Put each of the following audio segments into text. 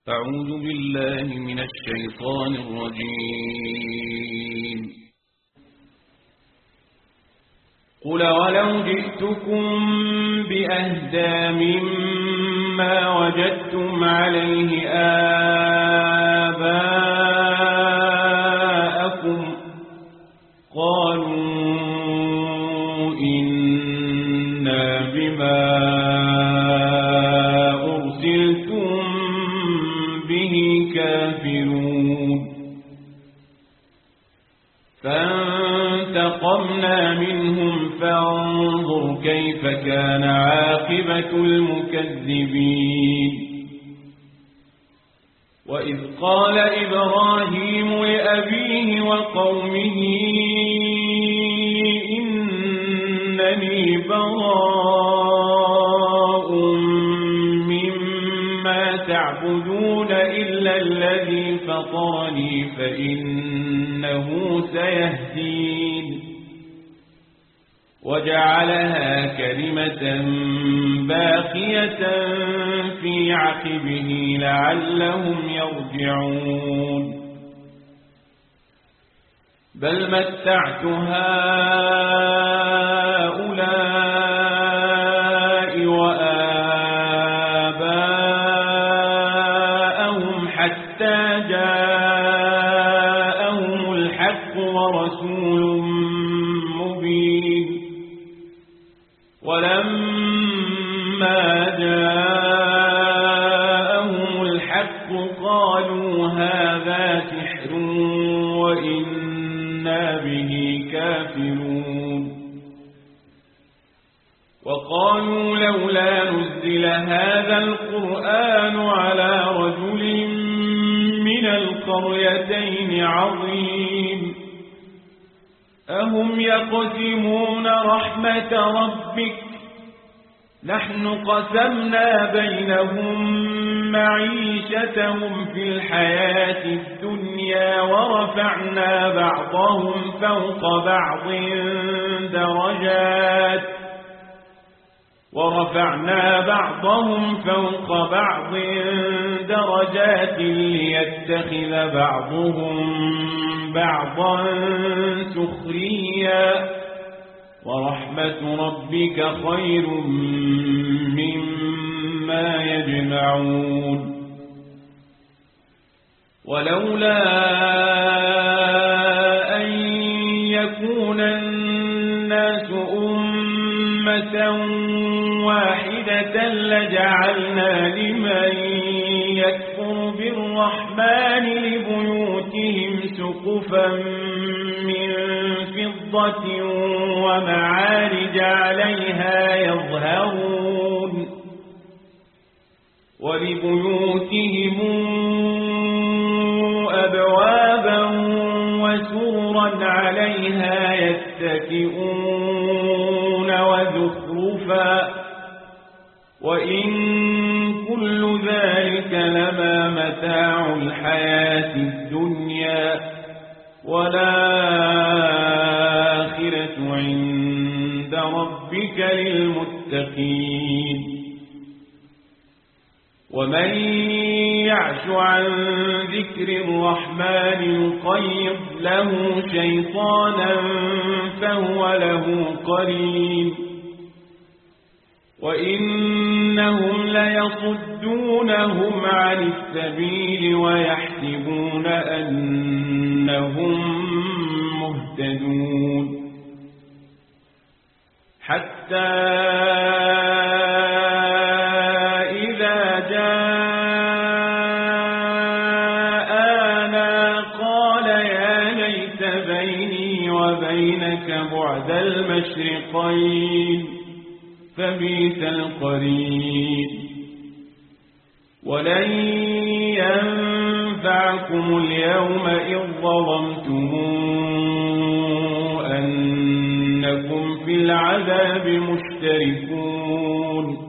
أعوذ بالله من الشيطان الرجيم. قل ولو جئتكم بأهدى مما وجدتم عليه آباءكم قالوا إنا بما أرسلتم به كافرون فانتقمنا منهم فانظر كيف كان عاقبة المكذبين. وإذ قال إبراهيم لأبيه وقومه إنني براء مما تعبدون إلا الذي فطرني فإنه سيهدين. وجعلها كلمة باقية في عقبه لعلهم يرجعون. بل متعت هؤلاء وآباءهم حتى جاءهم الحق ورسول مبين. ولما جاءهم الحق قالوا هذا سحر وإنا به كافرون. وقالوا لولا نزل هذا القرآن على رجل من القريتين عظيم. أهم يقسمون رحمة ربك نحن قسمنا بينهم معيشتهم في الحياة الدنيا ورفعنا بعضهم فوق بعض درجات ليتخذ بعضهم بعضا سخريا ورحمة ربك خير مما يجمعون. ولولا أن يكون الناس أمة واحدة لجعلنا لمن يكفر بالرحمن لبيوتهم سقفا من فضة ومعارج عليها يظهرون. ولبيوتهم أبوابا وسورا عليها يتكئون وزخرفا وإن كل ذلك لما متاع الحياة الدنيا والآخرة عند ربك للمتقين. ومن يعش عن ذكر الرحمن يقيض له شيطانا فهو له قرين. وإنهم ليصدونهم عن السبيل ويحسبون أنهم مهتدون. حتى إذا جاءنا قال يا ليت بيني وبينك بعد المشرقين فبئس القرين. ولن ينفعكم اليوم إذ ظلمتم أنكم في العذاب مشتركون.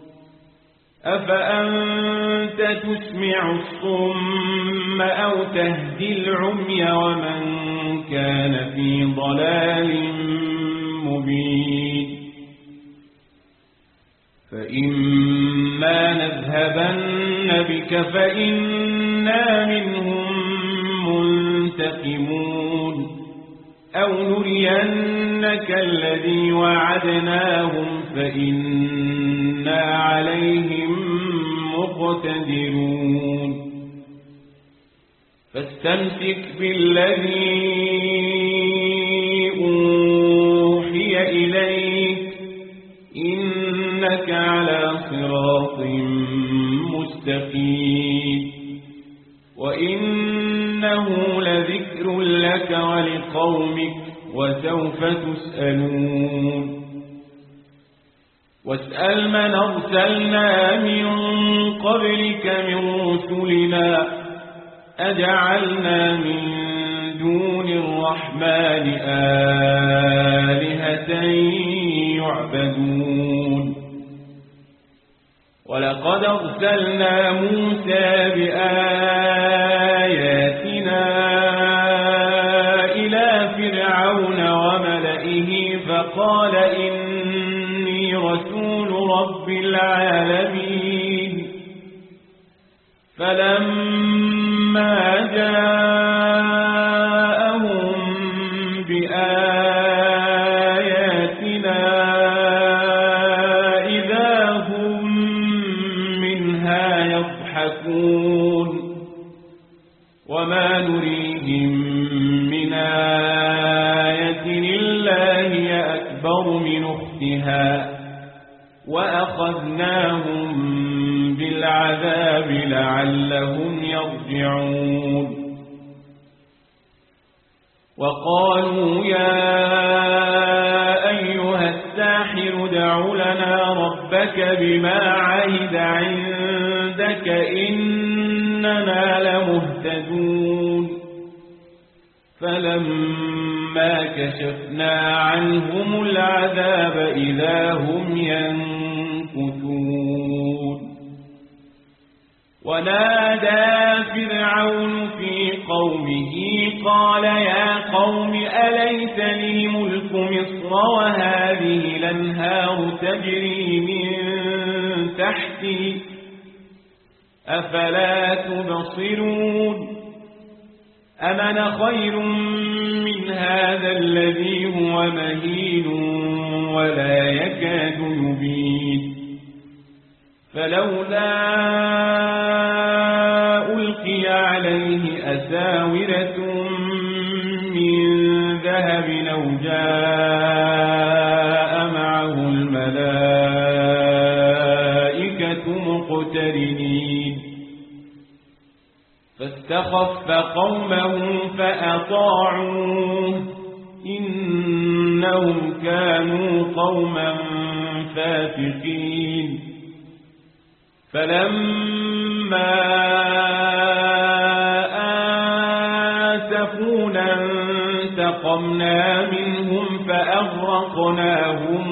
أفأنت تسمع الصم أو تهدي العمي ومن كان في ضلال مبين. فإما فإما نذهبن بك فإنا منهم منتقمون أو نرينك الذي وعدناهم فإنا عليهم مقتدرون فاستمسك بالذي أوحي إليك إنك على صراط مستقيم وإنه لذكر لك ولقومك وسوف تسألون واسأل من أرسلنا من قبلك من رسلنا أجعلنا من دون الرحمن آلهة يعبدون ولقد أرسلنا موسى بآياتنا إلى فرعون وملئه فقال إني رسول رب العالمين فلما جاءهم بآياتنا إذا هم منها يضحكون وما نريهم من آية إلا هي أكبر من أختها وأخذناهم بالعذاب لعلهم يرجعون وقالوا يا أيها الساحر ادع لنا ربك بما عهد عندك إننا لمهتدون فلما كشفنا عنهم العذاب إذا هم ينكثون ونادى فرعون في قومه قال يا قوم أليس لي ملك مصر وهذه الأنهار تجري من تحتي أفلا تبصرون أمن خير من هذا الذي هو مهين ولا يكاد يبين فلولا ألقي عليه أساورة من ذهب أو جاء معه الملائكة مقترنين فاستخف قومه فأطاعوه إنهم كانوا قوما فاسقين فلما آسفونا انتقمنا منهم فأغرقناهم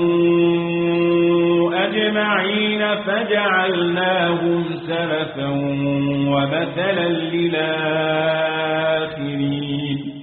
أجمعين فجعلناهم سلفا ومثلا للآخرين